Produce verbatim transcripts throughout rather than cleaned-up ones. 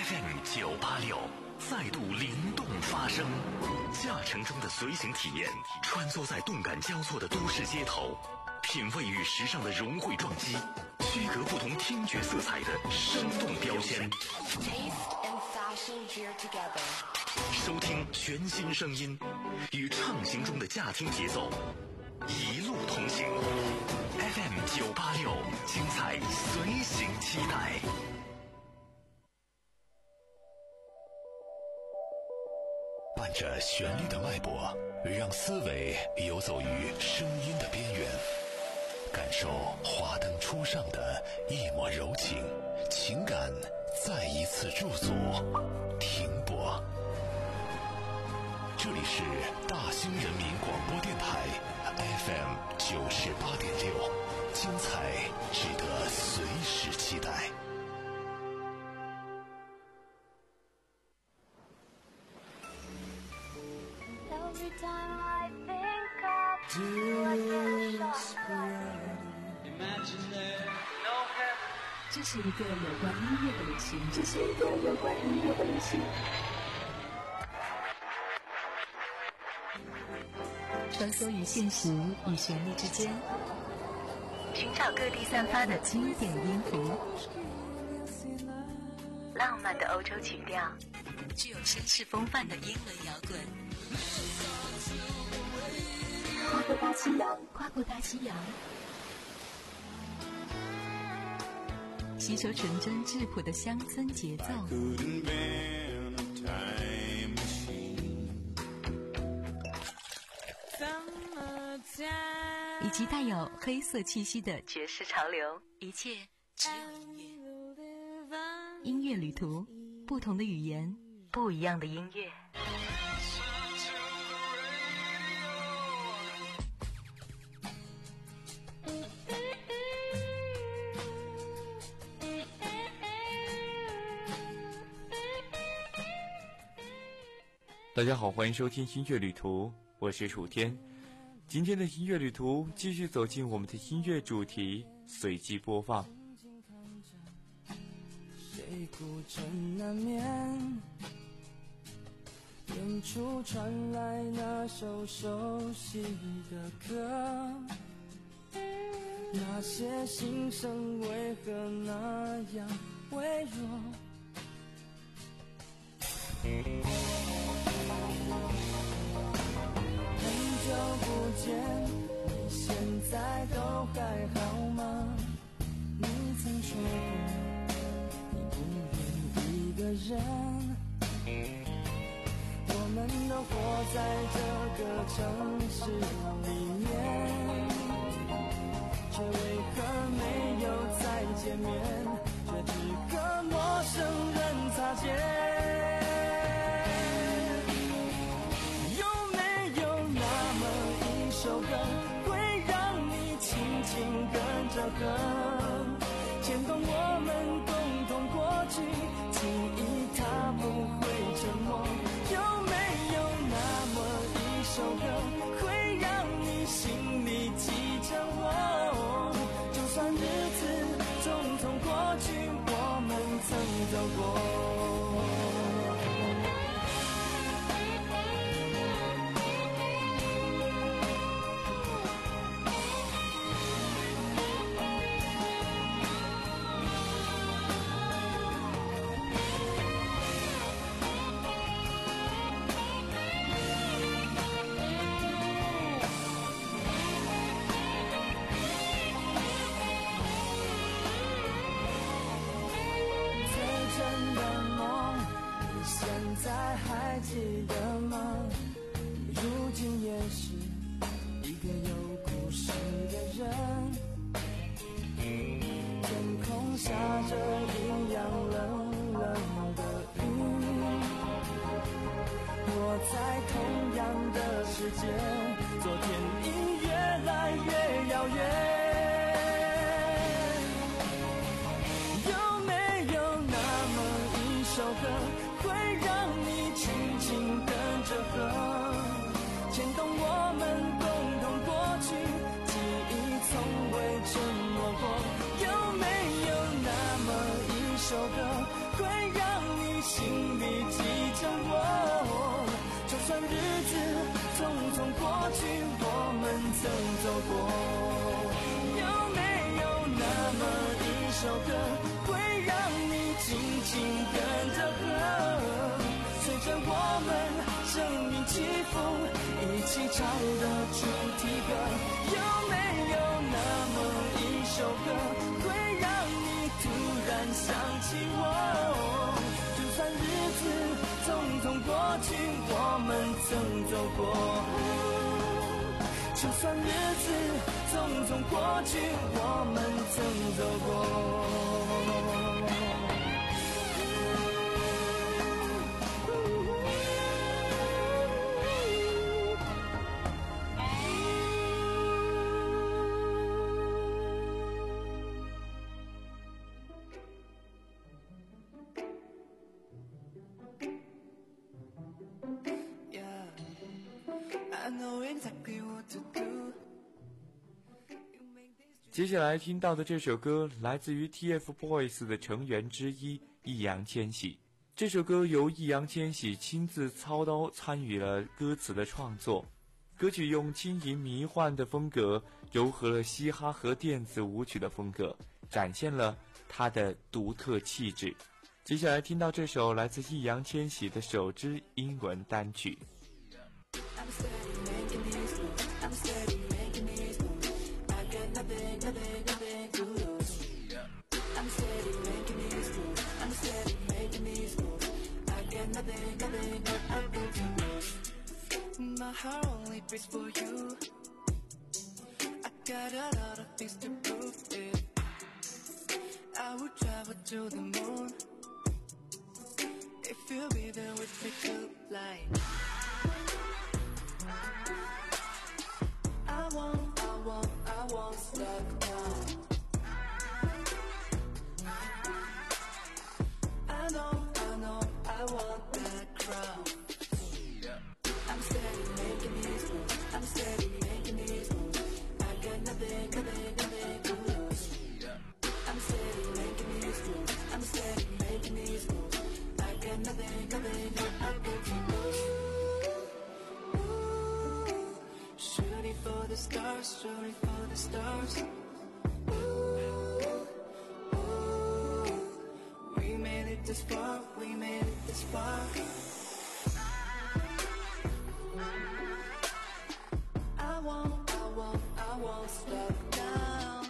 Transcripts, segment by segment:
F M 九八六再度灵动发声，驾乘中的随行体验，穿梭在动感交错的都市街头，品味与时尚的融汇撞击，区隔不同听觉色彩的生动标签。收听全新声音，与畅行中的驾听节奏，一路同行。F M 九八六，精彩随行期待。伴着旋律的脉搏，让思维游走于声音的边缘，感受华灯初上的一抹柔情，情感再一次驻足停泊。这里是大兴人民广播电台 F M 九十八点六，精彩值得随时期待。 这是一个有关音乐的旅行，这是一个有关音乐的旅行。穿梭于现实与旋律之间，寻找各地散发的经典音符，浪漫的欧洲曲调，具有绅士风范的英伦摇滚。跨过大西洋，跨过大西洋，吸收纯真质朴的乡村节奏，以及带有黑色气息的爵士潮流，一切只有音乐。音乐旅途，不同的语言，不一样的音乐。 大家好，欢迎收听音乐旅途，我是楚天。今天的音乐旅途继续走进我们的音乐主题，随机播放。 谁孤枕难眠，远处传来那首熟悉的歌，那些心声为何那样微弱，很久不见，你现在都还好吗？你曾说过你不愿一个人，我们都活在这个城市里面，却为何没有再见面，却只和陌生人擦肩。首歌会让你轻轻跟着和，牵动我们共同过去，记忆它不会沉默。有没有那么一首歌会让你心里记着我，就算日子匆匆过去，我们曾走过。还记得吗？如今也是一个有故事的人，天空下着一样冷冷的雨，我在同样的时间，昨天已越来越遥远。有没有那么一首歌会让你轻轻跟着和，牵动我们算日子匆匆过去，我们曾走过，有没有那么一首歌，会让你轻轻跟着和，随着我们生命起伏，一起唱的主题歌？有没有那么一首歌，会让你突然想起我？就算日子匆匆过去，我们曾走过，就算日子匆匆过去，我们曾走过。 接下来听到的这首歌来自于 T F Boys 的成员之一易烊千玺。这首歌由易烊千玺亲自操刀参与了歌词的创作，歌曲用轻盈迷幻的风格糅合了嘻哈和电子舞曲的风格，展现了他的独特气质。接下来听到这首来自易烊千玺的首支英文单曲。 My heart only beats for you. I got a lot of things to prove it. I would travel to the moon if you'll be there with me tonight. I won't, I won't, I won't stop now. I know, I know, I want that crown. I'm steady making these moves. I'm steady making these moves. I got nothing, nothing, nothing to lose. I'm steady making these moves. I'm steady making these moves. I got nothing, nothing, nothing to lose. Ooh, shooting for the stars, shooting for the stars. Ooh, ooh, we made it this far, we made it this far. I won't, I won't, I won't stop now.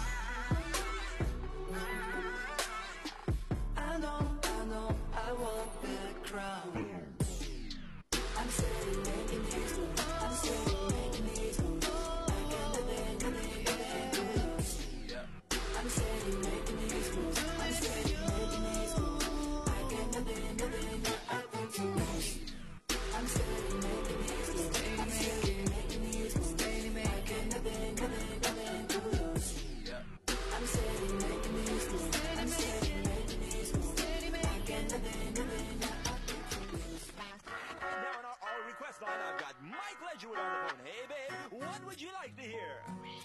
I know, I know, I want that crown. I'm steady making these moves. I'm steady making these moves. I got nothing, nothing, nothing to lose. I'm steady making these moves. I'm steady making these moves. I got nothing, nothing, nothing to lose. I'm steady making these moves. I'm steady making these moves. Steady making nothing, nothing, nothing to lose. I'm steady making these moves. I'm steady making these moves. I got nothing, nothing, nothing to lose. Now on our, our request line, I've got Mike Ledgerwood on the phone. Hey, babe, what would you like to hear?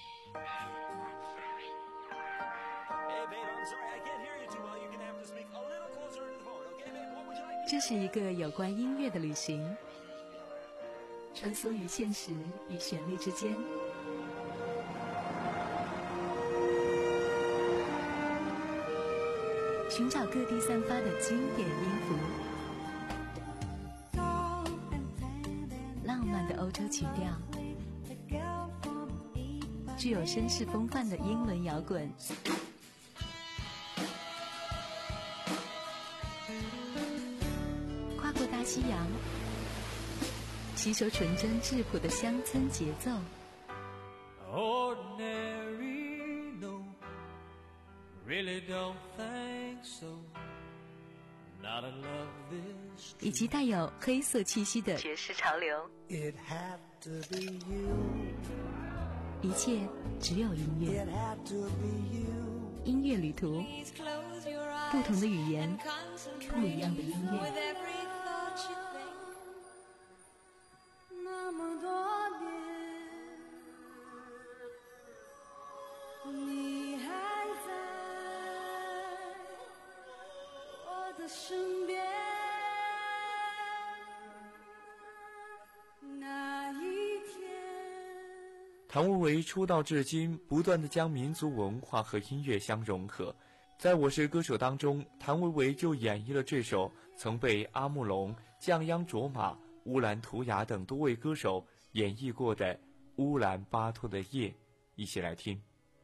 Hey, babe, I'm sorry, I can't hear you too well. You're gonna have to speak a little closer to the phone, okay, babe? What would you like to hear? 这是一个有关音乐的旅行，穿梭于现实与旋律之间，寻找各地散发的经典音符，浪漫的欧洲曲调，具有绅士风范的英伦摇滚，跨过大西洋，吸收纯真质朴的乡村节奏。 Ordinary, no, really don't think so. Not a love this. 以及带有黑色气息的爵士潮流。 It had to be you. 一切只有音乐。 It had to be you. 音乐旅途，不同的语言，不一样的音乐。 那么多年，你还在我的身边。 谭维维出道至今，不断地将民族文化和音乐相融合。在我是歌手当中，谭维维就演绎了这首曾被阿木龙、降央卓玛、乌兰图雅等多位歌手演绎过的《乌兰巴托的夜》，一起来听。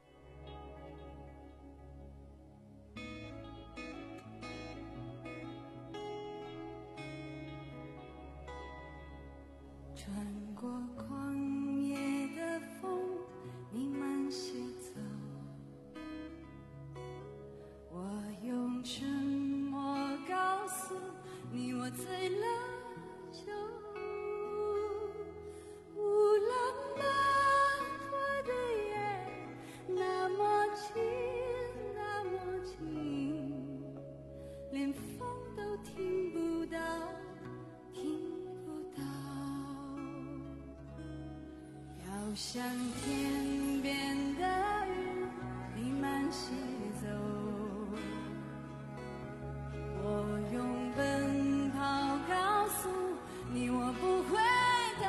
穿过旷野的风，你慢些走，我用沉默告诉你我醉了酒。乌兰巴托的夜那么近那么近，连风都听不到听不到，要向天边的云你慢些走，我用奔跑告诉你我不会的。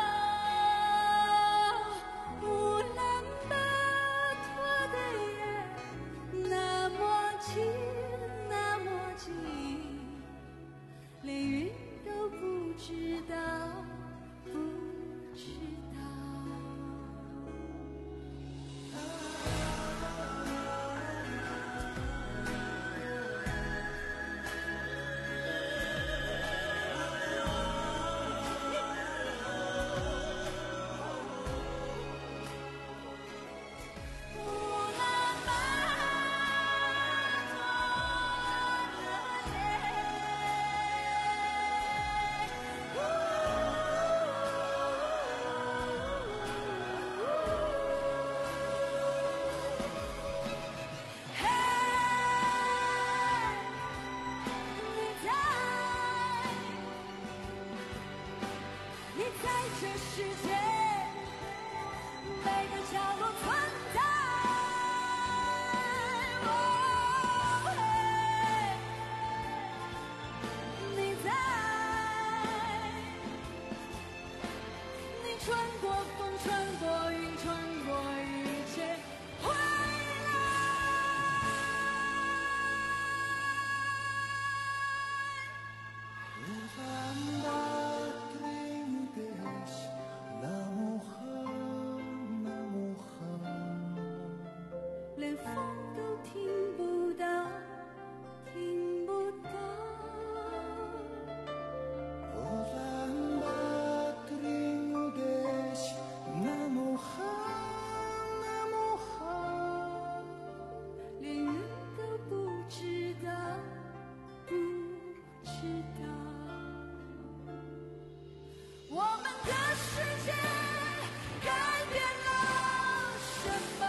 乌兰巴托的夜那么近那么近，连云都不知道不知道。这世界每个角落存在，哦嘿，你在，你穿过风，穿过云，穿过一切，回来。连风都听不到，听不到。连云都不知道，不知道。我们的世界改变了什么？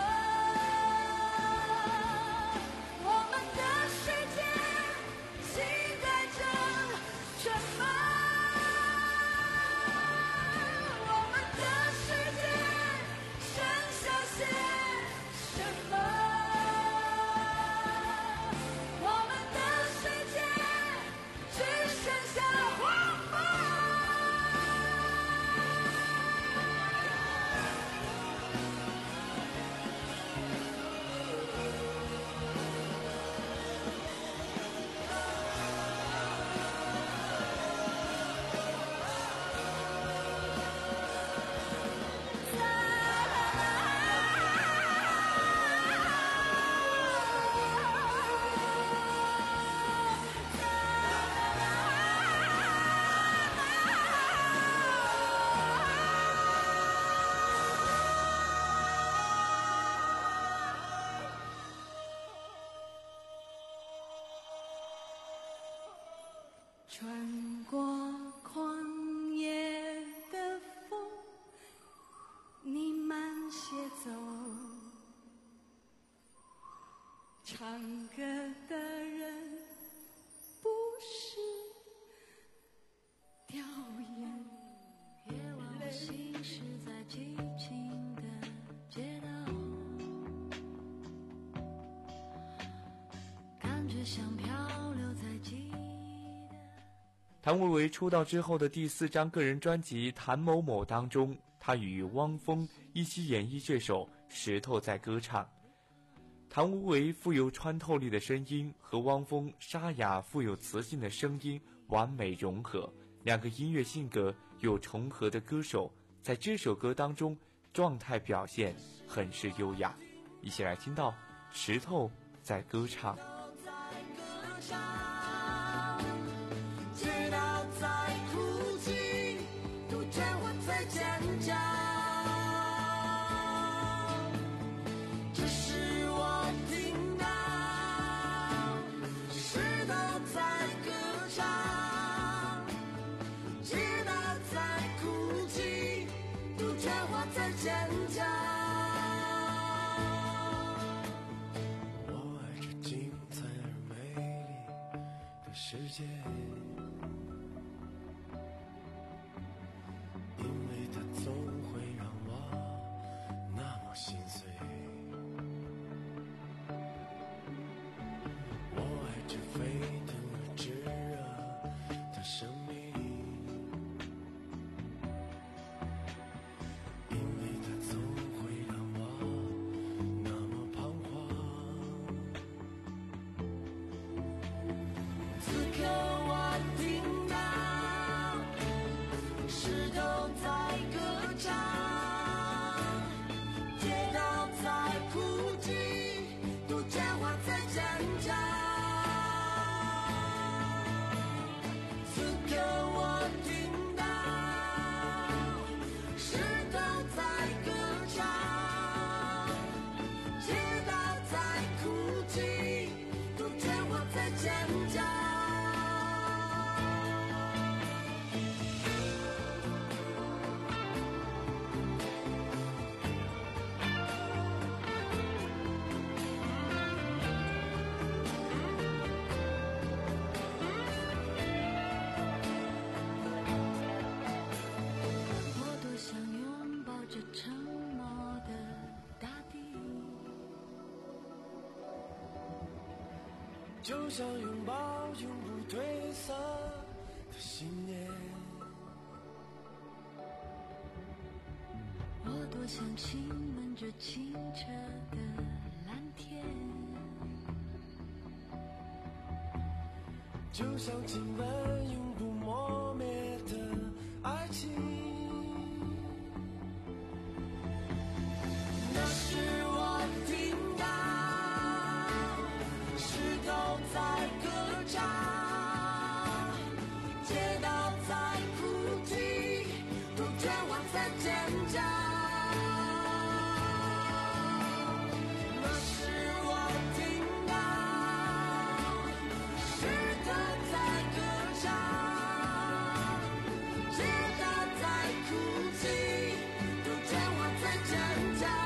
穿过旷野的风，你慢些走，唱歌的人不是掉眼泪。 别忘了行驶在寂静的街道，感觉像漂流在记忆。 谭维维出道之后的第四张个人专辑《谭某某》当中， 他与汪峰一起演绎这首《石头在歌唱》。谭维维富有穿透力的声音和汪峰沙哑富有磁性的声音完美融合，两个音乐性格有重合的歌手在这首歌当中状态表现很是优雅。一起来听到石头在歌唱。 街道在哭泣，杜鹃花在尖叫，这是我听到，石头在歌唱，街道在哭泣，杜鹃花在尖叫。我爱这精彩而美丽的世界，因为它总会让我那么心碎。我爱这沸腾而炙热的生命，因为它总会让我那么彷徨。此刻我听到石头在歌唱，街道在哭泣，杜鹃花在尖叫。此刻我听到石头在歌唱，街道在哭泣，杜鹃花在尖叫。我多想拥抱这沉默的大地，就像拥抱永不褪色的信念。我多想亲吻这清澈的蓝天，就像亲吻永不磨灭的爱情。那是我听到石头在歌唱，街道在哭泣，杜鹃花在尖叫。那是我听到石头在歌唱，街道在哭泣，杜鹃花在尖叫。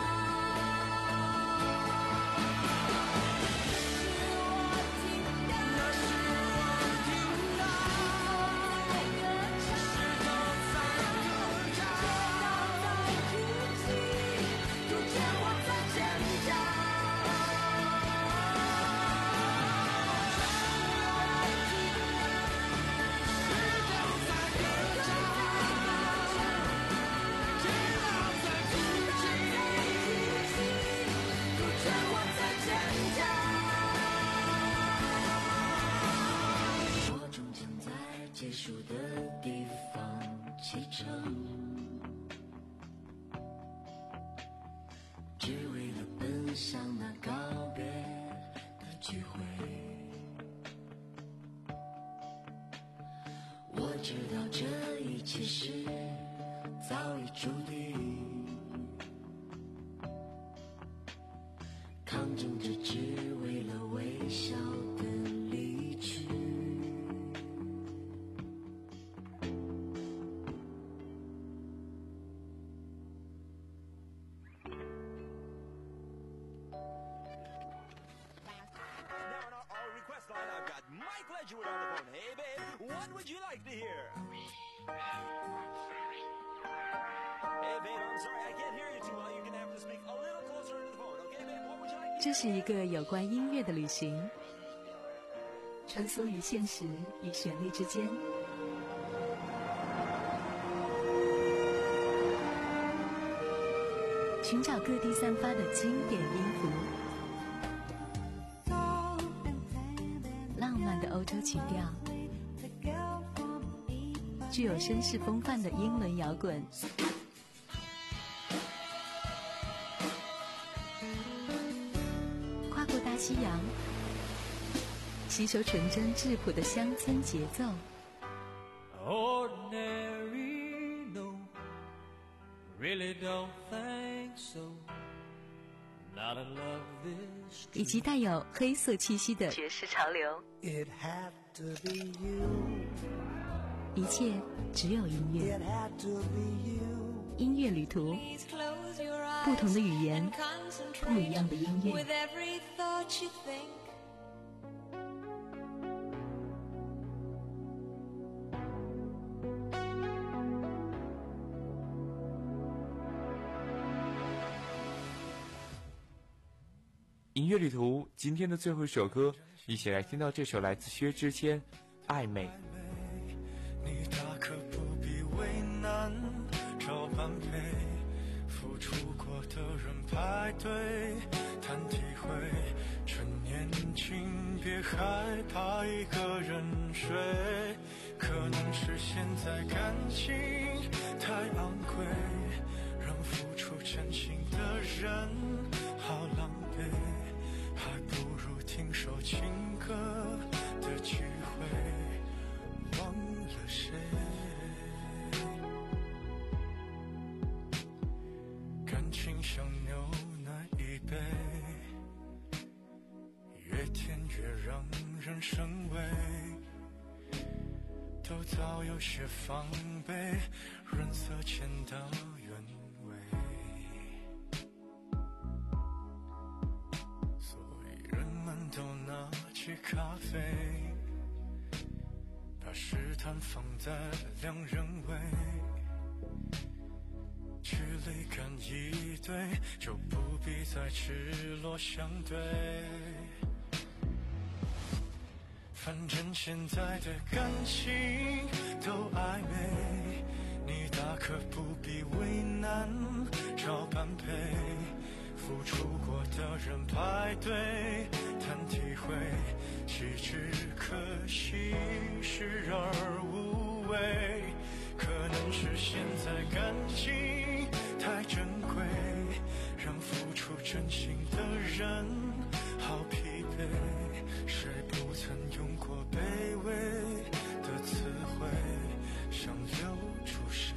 我终将在结束的地方启程，只为了奔向那告别的聚会。我知道这一切是早已注定，抗争着只为了微笑的离去。 Now on our, our request line, I've got Mike Ledgerwood on the phone. Hey, babe, what would you like to hear? Hey, babe, I'm sorry, I can't hear you too well. You're gonna have to speak a little closer to the phone, okay, babe? What would you like to hear? 这是一个有关音乐的旅行，穿梭于现实与旋律之间。 寻找各地散发的经典音符，浪漫的欧洲曲调，具有绅士风范的英伦摇滚，跨过大西洋，吸收纯真质朴的乡村节奏。 Ordinary, no, really don't think so. Not in love this 以及带有黑色气息的爵士潮流。 It had to be you. 一切只有音乐。 It had to be you. 音乐旅途，不同的语言，不一样的音乐。 With every thought you think. 音乐旅途今天的最后一首歌，一起来听到这首来自薛之谦《暧昧》。 你大可不必为难，找般配，付出过的人排队谈体会，趁年轻别害怕一个人睡，可能是现在感情太昂贵，让付出真心的人好狼狈，还不如听首情歌的聚会，忘了谁。感情像牛奶一杯，越甜越让人生畏，都早有些防备，润色前的原味。所以人们都拿起咖啡，把试探放在两人位，距离感一对，就不必再赤裸相对。反正现在的感情都暧昧，你大可不必为难，找般配，付出过的人排队谈体会，岂知可惜视而无味，可能是现在感情太珍贵，让付出真心的人好疲惫，谁不曾用过卑微的词汇，想留住谁？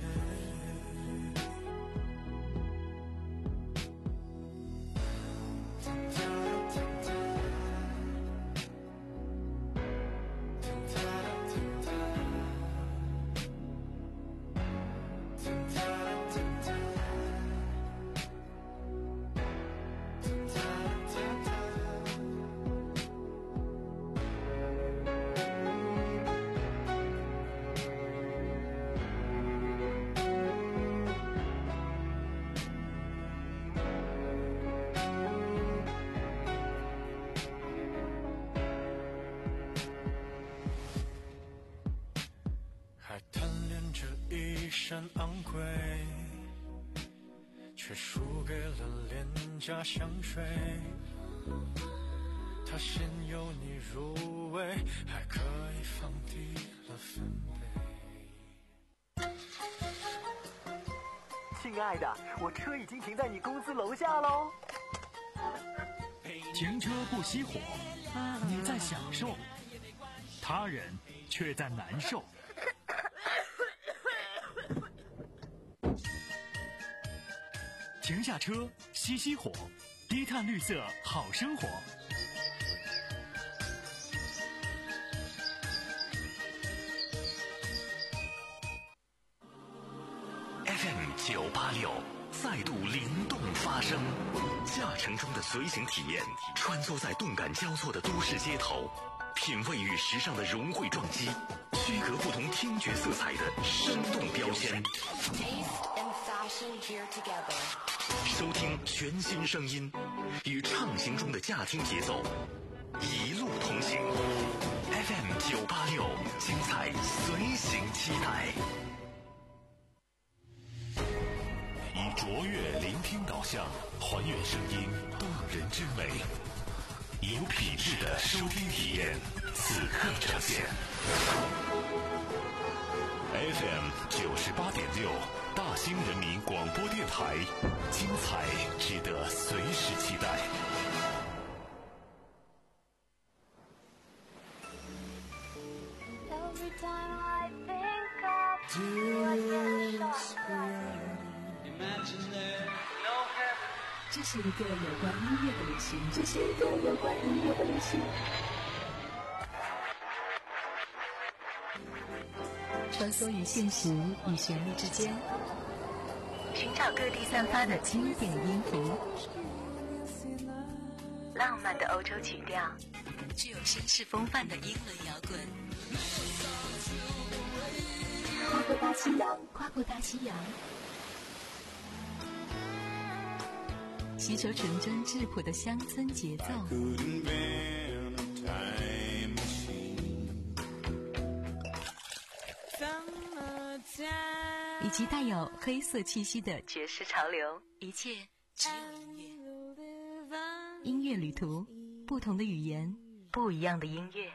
还贪恋着一身昂贵，却输给了廉价香水。它先由你入味，还可以放低了分贝。 亲爱的，我车已经停在你公司楼下喽。 停车不熄火，你在享受，他人却在难受。停下车，熄熄火，低碳绿色好生活。 F M 九八六再度灵动发声，驾乘中的随行体验，穿梭在动感交错的都市街头，品味与时尚的融汇撞击，区隔不同听觉色彩的生动标签。收听全新声音，与畅行中的驾听节奏，一路同行。F M 九八六，精彩随行期待。以卓越聆听导像，还原声音动人之美，有品质的收听体验，此刻呈现。F M 九十八点六，大兴人民广播电台，精彩值得随时期待。 这是一个有关音乐的旅行，这是一个有关音乐的旅行。穿梭于现实与旋律之间，寻找各地散发的经典音符，浪漫的欧洲曲调，具有绅士风范的英伦摇滚。跨过大西洋，跨过大西洋，吸收纯真质朴的乡村节奏，以及带有黑色气息的爵士潮流，一切只有音乐。音乐旅途，不同的语言，不一样的音乐。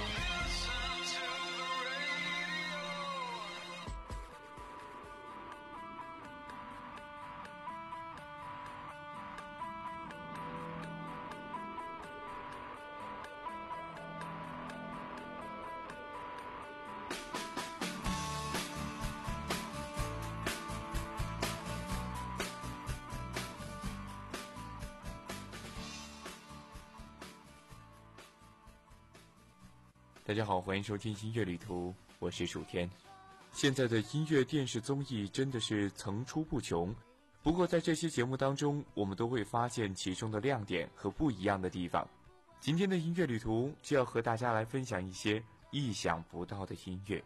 大家好，欢迎收听音乐旅途，我是蜀天。现在的音乐电视综艺真的是层出不穷，不过在这些节目当中，我们都会发现其中的亮点和不一样的地方。今天的音乐旅途就要和大家来分享一些意想不到的音乐。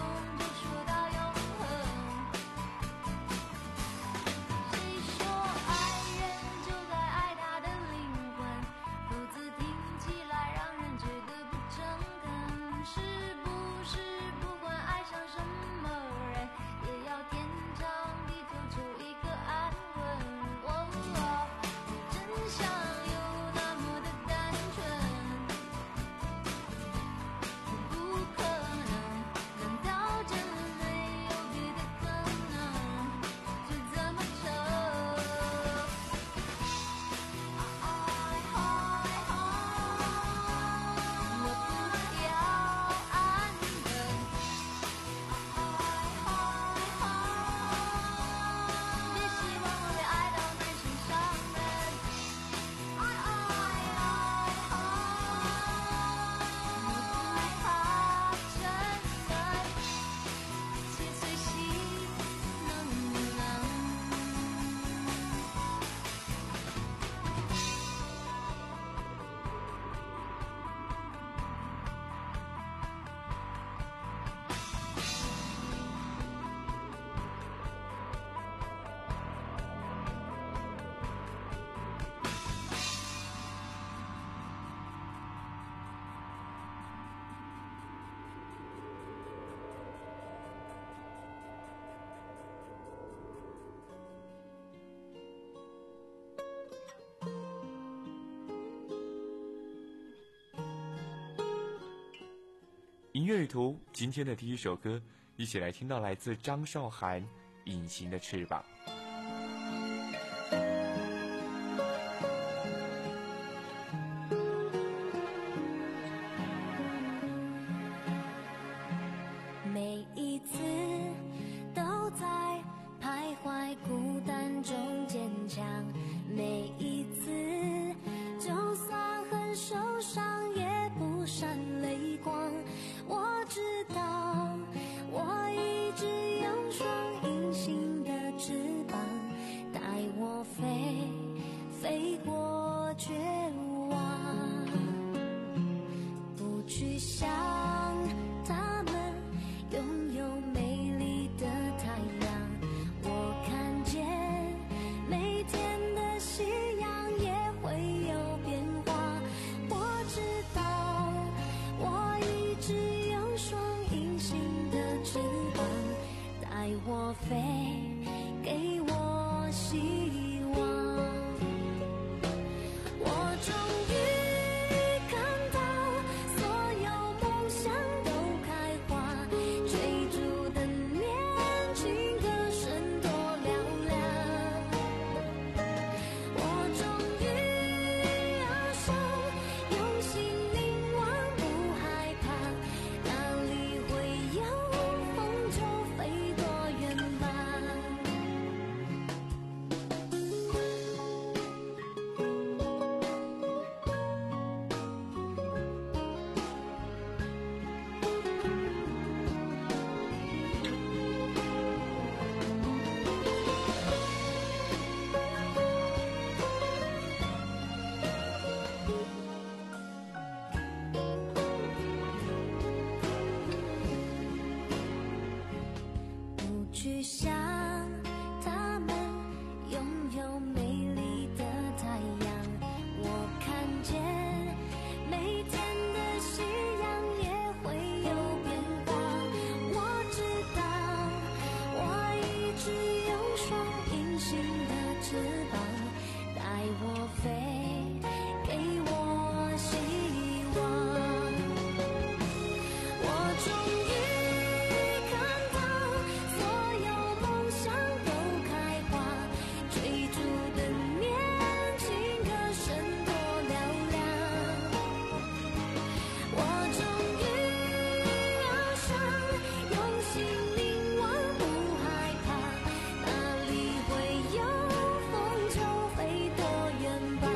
谁说音乐旅途今天的第一首歌，一起来听到来自张韶涵《隐形的翅膀》。 每一次都在徘徊孤单中坚强，每一次就算很受伤也不闪泪光。我知道我一直有双隐形的翅膀，带我飞飞过绝望，不去想他们拥有美丽的太阳。我看见每天的夕阳也会有变化。我知道我一直有双隐形的翅膀，带我飞，给我希望。我终于看到所有梦想都开花，追逐的年轻歌声多嘹亮。我终于翱翔，用心凝望，不害怕，哪里会有风就飞多远吧。不去想他们拥有美丽的太阳。我看见每天的夕阳也会有变化。我知道我一直有双隐形的翅膀，带我飞，给我希望。我终于看到所有梦想都开花，追逐的年轻歌声多嘹亮。我终于翱翔，用心凝望，不害怕，哪里会有风就飞多远吧。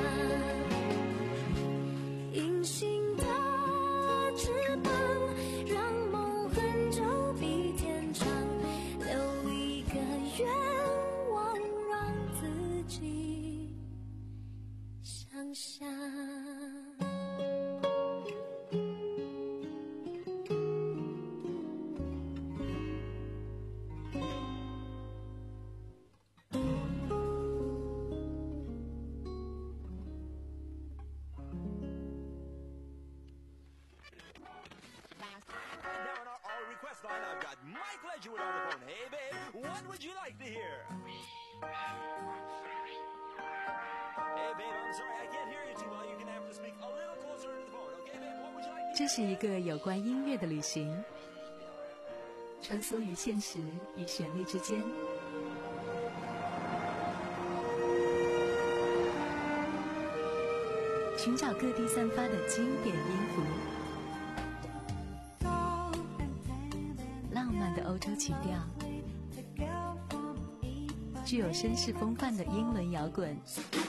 隐形的翅膀，让梦很久比天长，留一个愿望让自己想象。 Right now on our, our request line, I've got Mike Ledgerwood on the phone. Hey, babe, what would you like to hear? Hey, babe, I'm sorry, I can't hear you too well. You're gonna have to speak a little closer to the phone, okay, babe? What would you like to 这是一个有关音乐的旅行，穿梭于现实与旋律之间。寻找各地散发的经典音符，浪漫的欧洲曲调，具有绅士风范的英伦摇滚，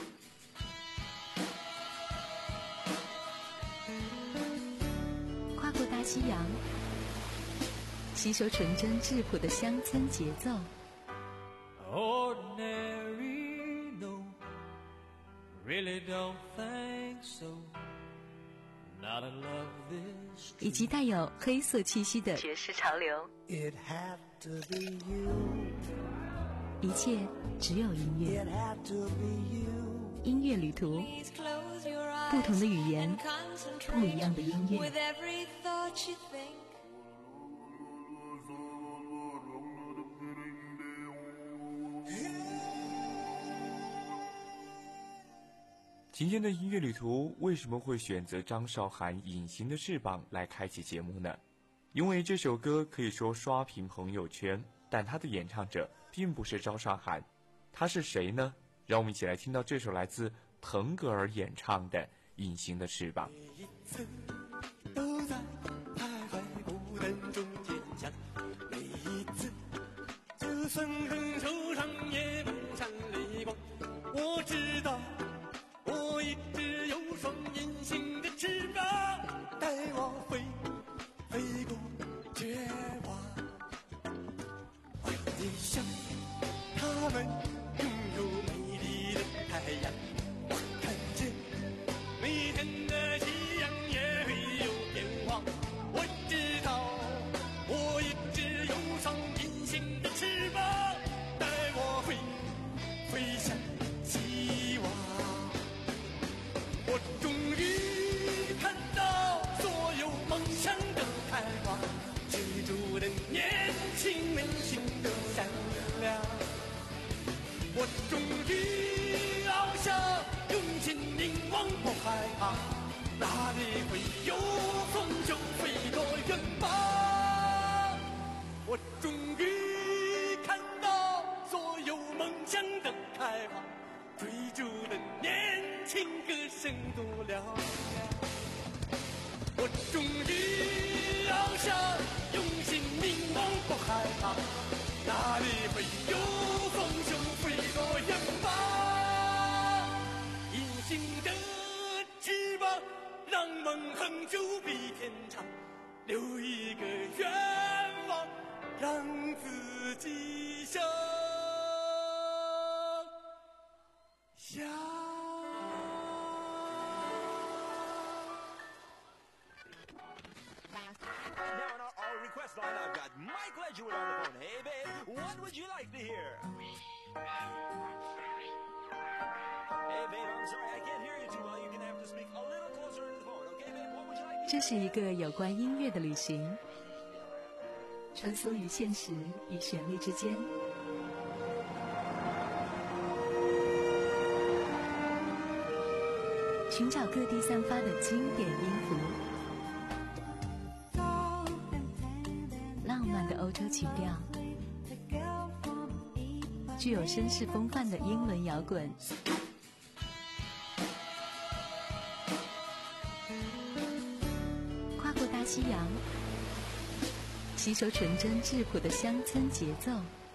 跨过大西洋，吸收纯真质朴的乡村节奏。 Ordinary, no, really don't think so. Not a love this 以及带有黑色气息的爵士潮流， It had to be you. 一切只有音乐。 It had to be you. 音乐旅途，不同的语言，不一样的音乐。 With every thought you think. 今天的音乐旅途为什么会选择张韶涵《隐形的翅膀》来开启节目呢？ 因为这首歌可以说刷屏朋友圈，但它的演唱者并不是赵韶涵，他是谁呢？让我们一起来听到这首来自腾格尔演唱的《隐形的翅膀》。 每一次都在徘徊孤单中坚强，每一次就算很受伤也不闪泪光。我知道我一直有双隐形的翅膀，带我飞飞过绝望。我也想他们拥有美丽的太阳，我看见每天的夕阳也会有变化。我知道我一直有双隐形的翅膀，带我飞飞向希望。我终于看到所有梦想的开花，追逐的年轻们心都闪亮。我终于翱翔，用尽凝望不害怕，哪里会有风就飞多远吧。我终于看到所有梦想的开花，追逐的年轻歌声多嘹亮。我终于翱翔，用心凝望不害怕，哪里会有风就飞多远吧。隐形的翅膀让梦恒久比天长，留一个愿望让自己想想。 Now on our, our request line, I've got Mike Ledgewood on the phone. Hey, babe, what would you like to hear? Hey, babe, I'm sorry, I can't hear you too well. You're gonna have to speak a little closer into the phone, okay, babe? What would you like to hear? 这是一个有关音乐的旅行，穿梭于现实与旋律之间。寻找各地散发的经典音符，浪漫的欧洲情调，具有绅士风范的英伦摇滚，跨过大西洋，吸收纯真质朴的乡村节奏。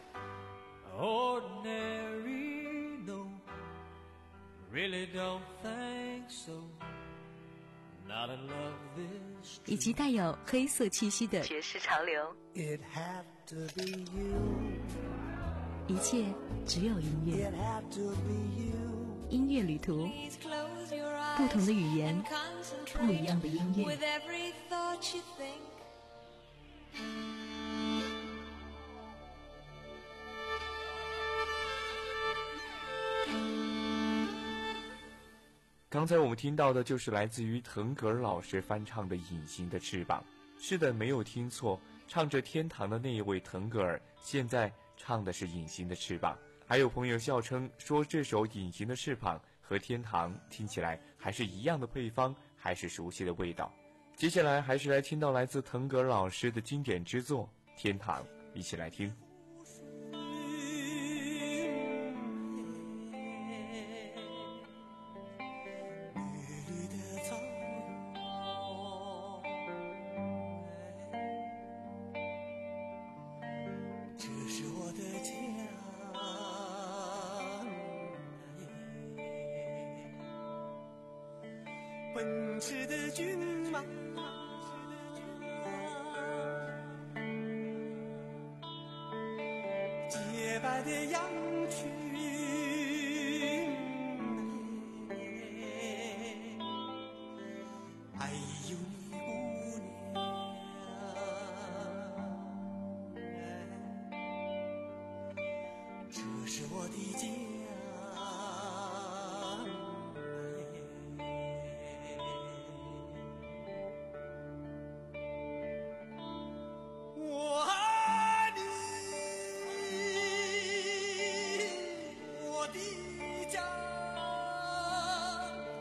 Ordinary, no, really don't think so. Not in love this 以及带有黑色气息的爵士潮流， It had to be you. 一切只有音乐。 It had to be you. 音乐旅途，不同的语言，不一样的音乐。 With every thought you think. 刚才我们听到的就是来自于腾格尔老师翻唱的《隐形的翅膀》。是的，没有听错，唱着天堂的那一位腾格尔，现在唱的是《隐形的翅膀》。还有朋友笑称说，这首《隐形的翅膀》和天堂听起来还是一样的配方，还是熟悉的味道。接下来还是来听到来自腾格尔老师的经典之作《天堂》，一起来听。 奔驰的骏马，洁白的羊群，还有你姑娘，这是我的家。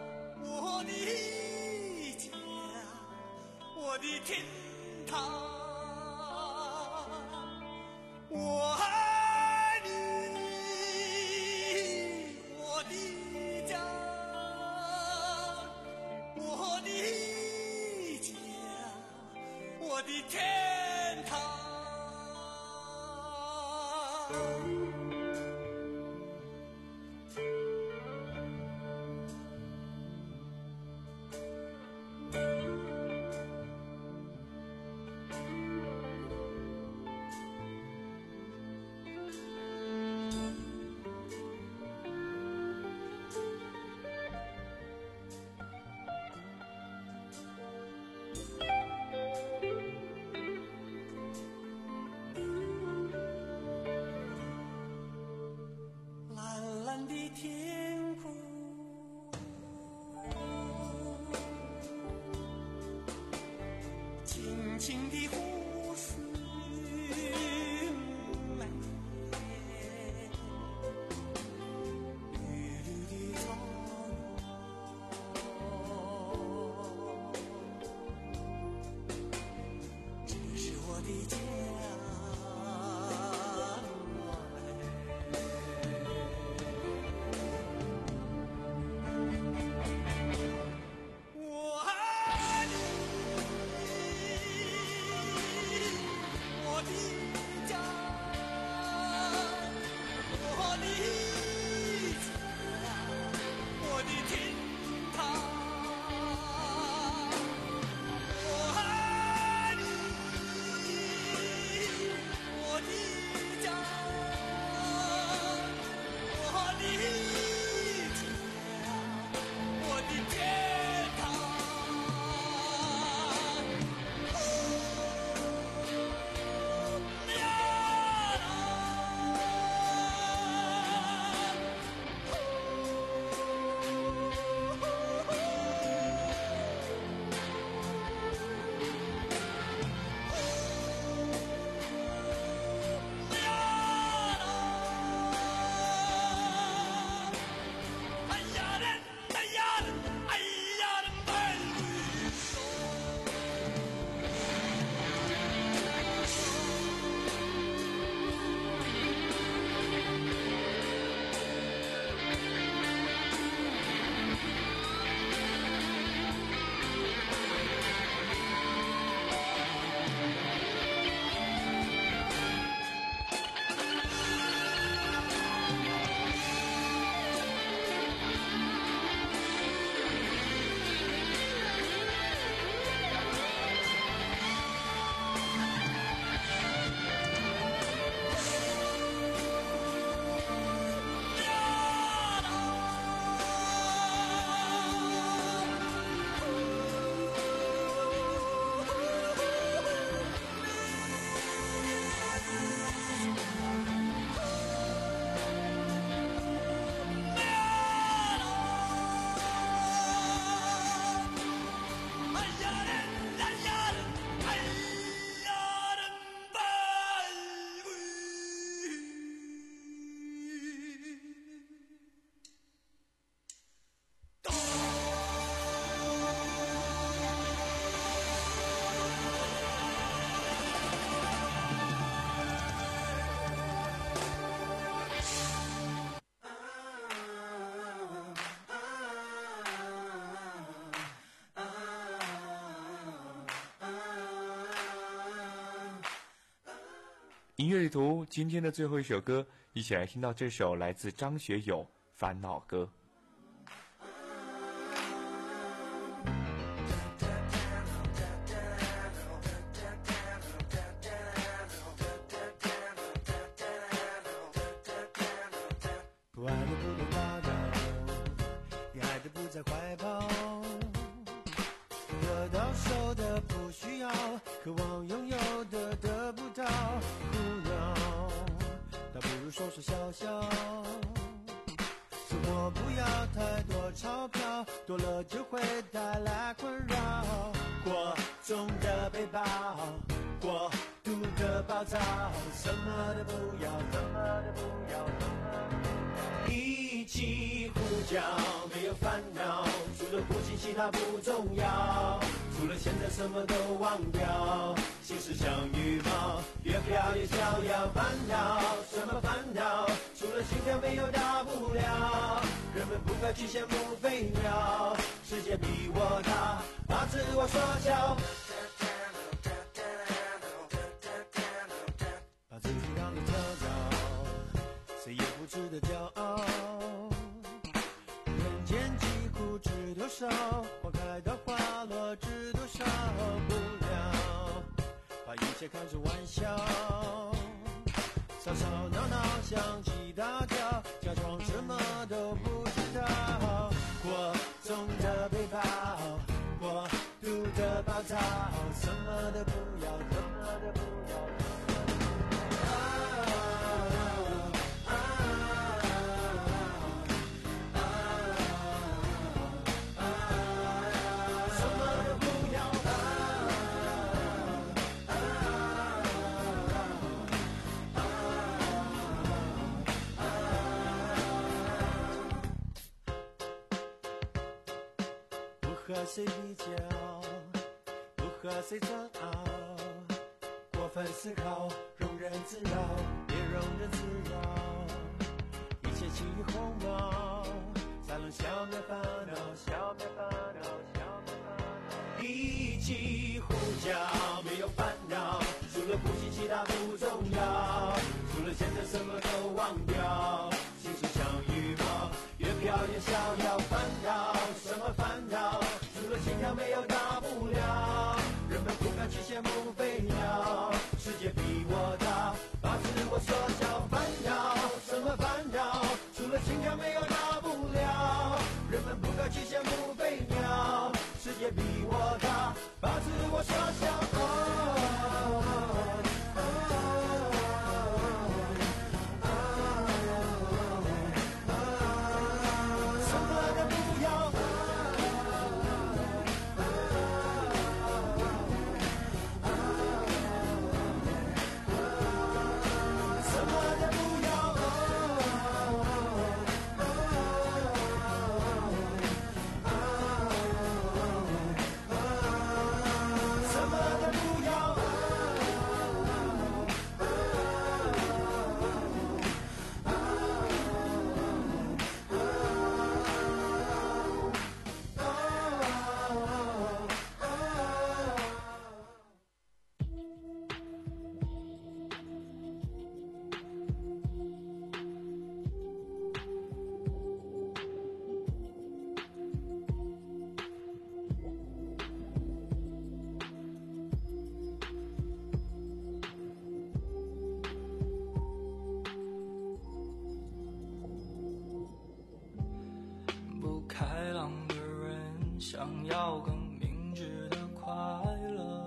我的天堂。 蓝蓝的天空，清清的湖水，绿绿的草原，这是我的家。 音乐旅途今天的最后一首歌，一起来听到这首来自张学友《烦恼歌》。 不爱的不能打扰，你爱的不在怀抱，得到手的不需要，渴望拥有的得不到，苦恼，倒不如说说笑笑。生活不要太多钞票，多了就会带来困扰。过重的背包，过度的暴躁，什么都不要，什么都不要，什么都不要。一起呼叫，没有烦恼，除了呼吸其他不重要，除了现在什么都忘掉，心事像羽毛，越飘越逍遥。烦恼什么烦恼，除了心跳没有大不了，人们不该去羡慕飞鸟，世界比我大，把自我缩小，把自己当个跳蚤， 些开着玩笑，吵吵闹闹相机大跳，假装什么都不知道。过重的背包，过度的暴躁，什么都不要，什么都不要。不和谁比较，不和谁争拗，过分思考，庸人自扰，别庸人自扰，一切轻于鸿毛，才能消灭烦恼，消灭烦恼，消灭烦恼。一起呼叫，没有烦恼，除了呼吸其他不重要，除了现在什么都忘掉，心事像羽毛，越飘越逍遥。烦恼什么烦恼？除了心跳没有大不了，人们不敢去羡慕飞鸟，世界比我大，把自我缩小。烦恼什么烦恼？除了心跳没有大不了，人们不敢去羡慕飞鸟，世界比我大，把自我缩小。 开朗的人想要更明智的快乐，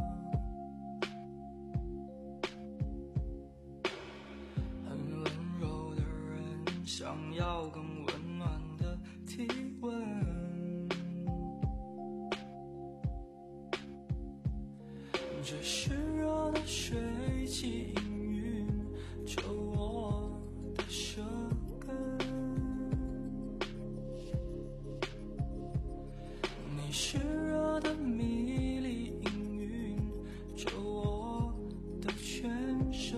很温柔的人想要更温暖的体温，这湿热的水汽氤氲着我的舌根，你湿热的迷离氤氲着我的全身，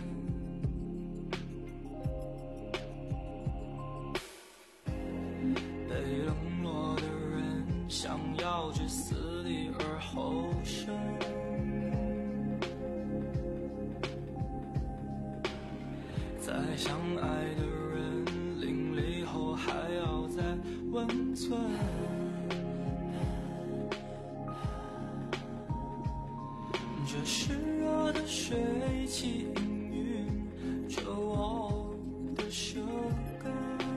被冷落的人想要置死地而后生，再相爱的人淋漓后还要再温存，这湿热的水汽氤氲着我的舌根，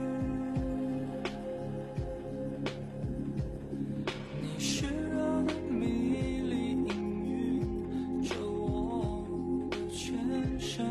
你湿热的迷离氤氲着我的全身，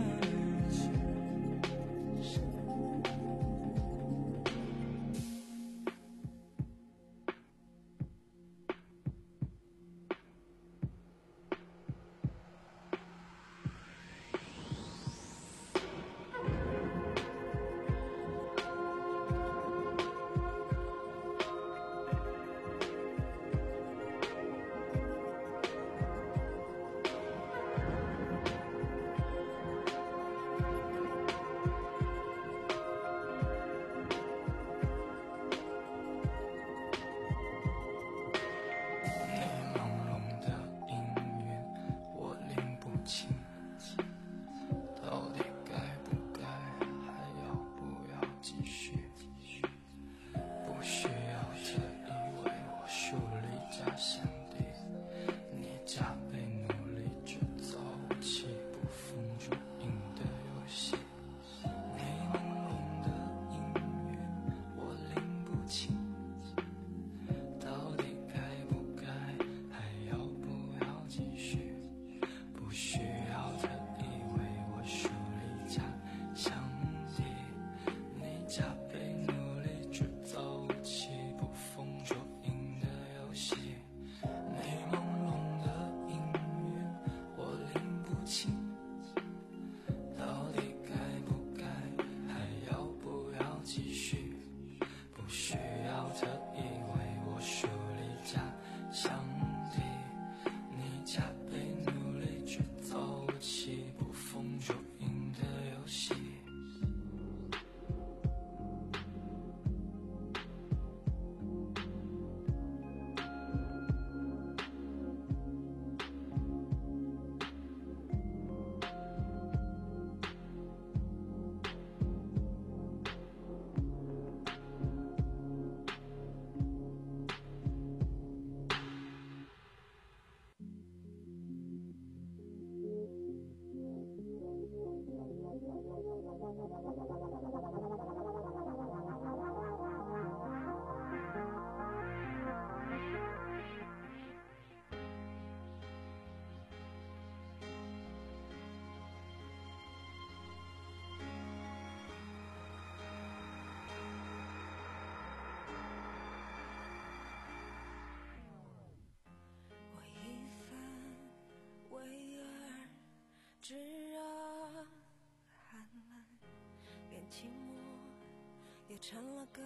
炙热寒冷，连寂寞也成了根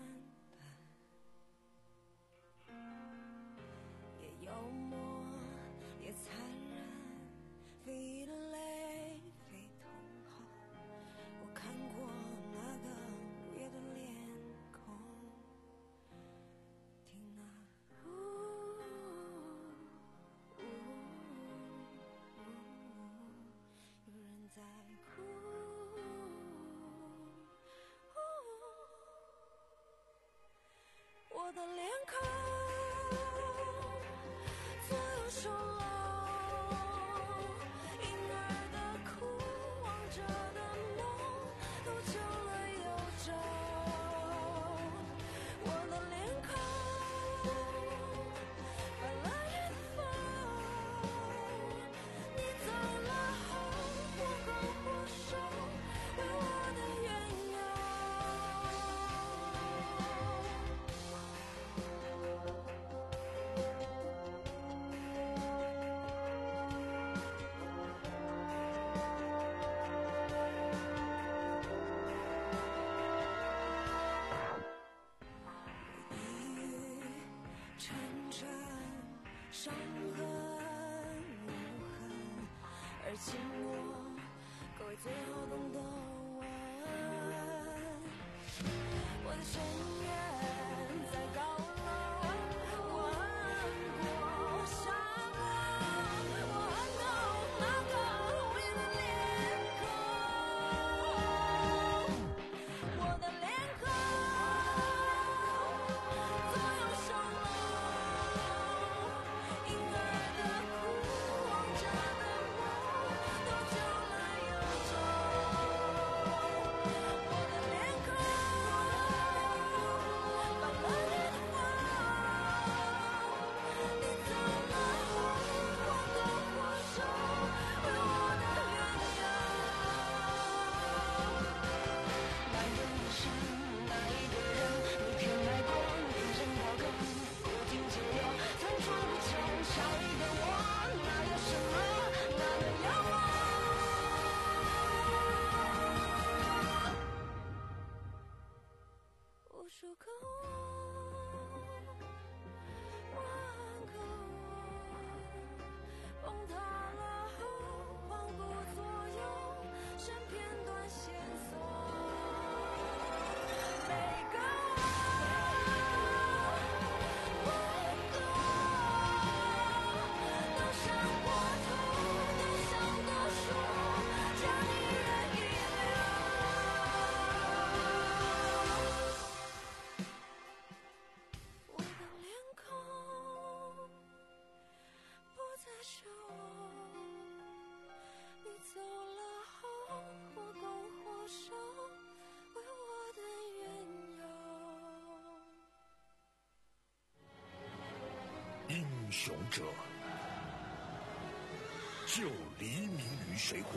本，也幽默也残忍，非义的泪非痛后，我看过那个午夜的脸孔，听那呜呜呜，有人在哭，我的脸孔左右手老，婴儿的哭，望着的梦都旧了又皱，我的脸孔泛了远方，你走了后我更活手为我的鸳鸯。抑郁沉沉，伤痕无痕，而寂寞各位最好懂得吻。我的深渊在高楼，我恨过沙漠，我恨透那个无言的脸孔，我的脸孔左右手老，婴儿的哭，望着的梦都旧了又皱，我的脸孔泛了远方，你走了后我更活手为我的鸳鸯。那个陌生，那一个人，你偏爱过，你真好看，不停解忧，层出不穷，少一个我，那有什么，那能要吗？无数个我，万个我，崩塌了后环顾左右，剩片段线索，每个我，万个我，都伤过头，都想多说，假你愿意了。我的脸孔不再是我，你走了后我共活手为我的鸳鸯。 英雄者，就黎明于水火。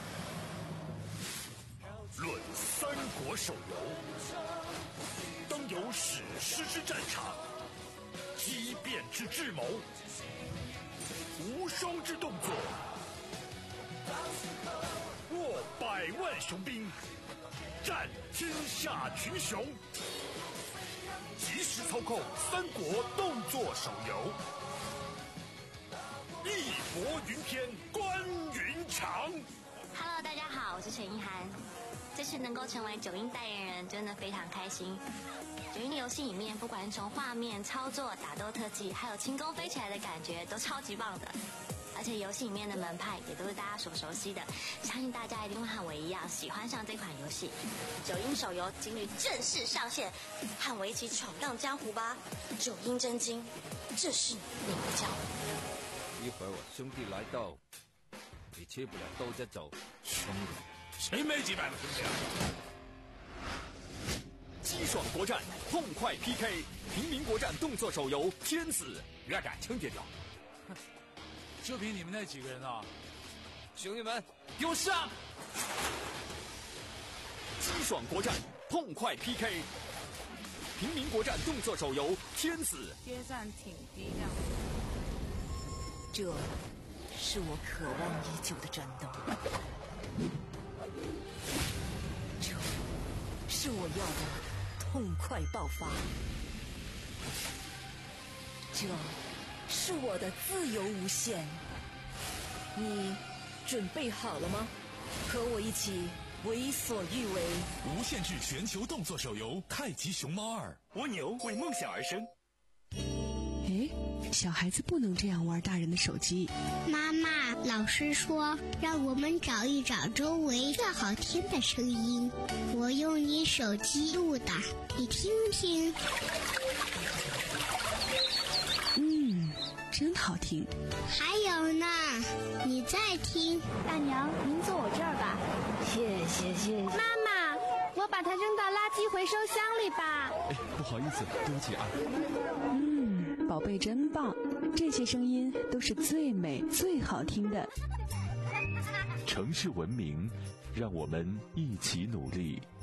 论三国手游，当有史诗之战场，激变之智谋，无双之动作，握百万雄兵，战天下群雄。即时操控三国动作手游，义薄云天，关云长。 Hello， 大家好，我是陈意涵。这次能够成为九阴代言人，真的非常开心。九阴的游戏里面，不管是从画面、操作、打斗特技，还有轻功飞起来的感觉，都超级棒的。而且游戏里面的门派也都是大家所熟悉的，相信大家一定会和我一样喜欢上这款游戏。九阴手游今日正式上线，和我一起闯荡江湖吧！九阴真经，这是你的教。 一会儿我兄弟来到，你吃不了兜着走。兄弟， 谁没几百个兄弟啊？激爽国战，痛快 P K， 平民国战动作手游《天子》，越敢轻点掉。 就凭你们那几个人啊！ 兄弟们， 给我上！ 激爽国战，痛快 P K， 平民国战动作手游《天子》。 接战挺低调。 这是我渴望已久的战斗。 要的痛快爆发。这是我的自由无限。你准备好了吗？和我一起为所欲为。 无限制全球动作手游《太极熊猫二》， 蜗牛为梦想而生。 哎，小孩子不能这样玩大人的手机。 妈妈，老师说让我们找一找周围最好听的声音，我用你手机录的，你听听。 嗯，真好听。 还有呢，你再听。 大娘，您坐我这儿吧。 谢谢谢谢。 妈妈，我把它扔到垃圾回收箱里吧。 哎，不好意思，对不起啊。 嗯，宝贝真棒，这些声音都是最美最好听的。 城市文明，让我们一起努力。